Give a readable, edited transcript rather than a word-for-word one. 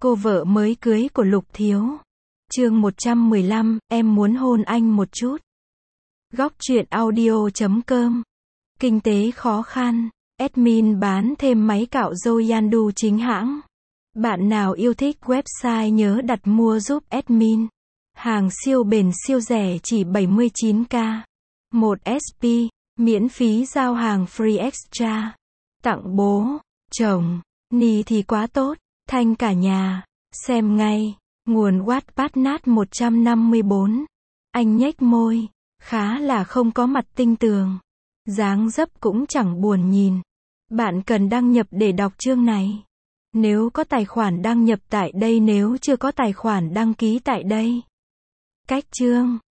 Cô vợ mới cưới của Lục Thiếu. Chương 115, em muốn hôn anh một chút. Góc truyện audio.com. Kinh tế khó khăn. Admin bán thêm máy cạo râu Yandu chính hãng. Bạn nào yêu thích website nhớ đặt mua giúp admin. Hàng siêu bền siêu rẻ chỉ 79k. 1 SP, miễn phí giao hàng free extra. Tặng bố, chồng, ni thì quá tốt, thanh cả nhà. Xem ngay. Nguồn Wattpad nát 154. Anh nhếch môi, khá là không có mặt tinh tường. Dáng dấp cũng chẳng buồn nhìn. Bạn cần đăng nhập để đọc chương này. Nếu có tài khoản đăng nhập tại đây, nếu chưa có tài khoản đăng ký tại đây. Cách chương.